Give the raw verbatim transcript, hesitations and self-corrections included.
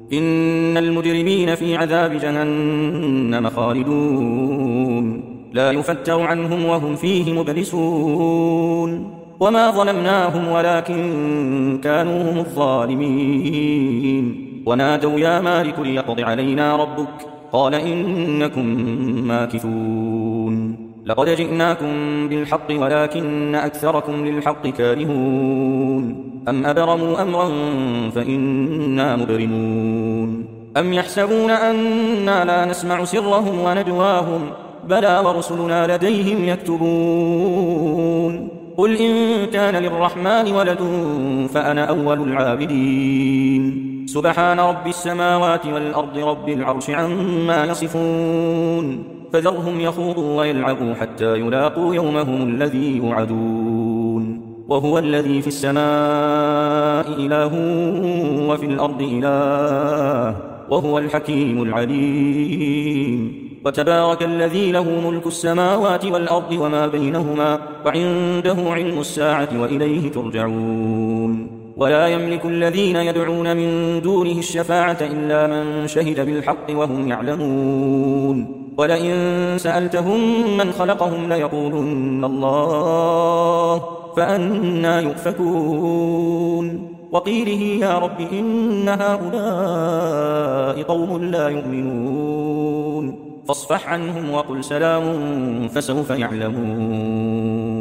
إن المجرمين في عذاب جهنم خالدون لا يفتر عنهم وهم فيه مبلسون وما ظلمناهم ولكن كانوا هم الظالمين ونادوا يا مالك ليقض علينا ربك قال إنكم ماكثون لقد جئناكم بالحق ولكن أكثركم للحق كارهون أم أبرموا أمرا فإنا مبرمون أم يحسبون أنا لا نسمع سرهم ونجواهم بلى ورسلنا لديهم يكتبون قل إن كان للرحمن ولد فأنا أول العابدين سبحان رب السماوات والأرض رب العرش عما يصفون فذرهم يخوضوا ويلعبوا حتى يلاقوا يومهم الذي يوعدون وهو الذي في السماء إله وفي الأرض إله وهو الحكيم العليم وتبارك الذي له ملك السماوات والأرض وما بينهما وعنده علم الساعة وإليه ترجعون ولا يملك الذين يدعون من دونه الشفاعة إلا من شهد بالحق وهم يعلمون ولئن سألتهم من خلقهم ليقولن الله فأنى يؤفكون وقيله يا رب إن هؤلاء قوم لا يؤمنون فاصفح عنهم وقل سلام فسوف يعلمون.